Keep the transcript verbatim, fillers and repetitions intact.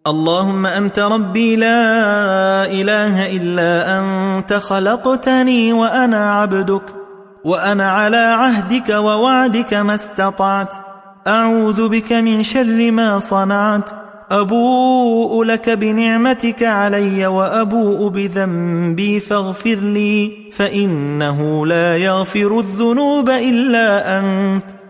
اللهم أنت ربي لا إله إلا أنت، خلقتني وأنا عبدك، وأنا على عهدك ووعدك ما استطعت، أعوذ بك من شر ما صنعت، أبوء لك بنعمتك علي وأبوء بذنبي فاغفر لي، فإنه لا يغفر الذنوب إلا أنت،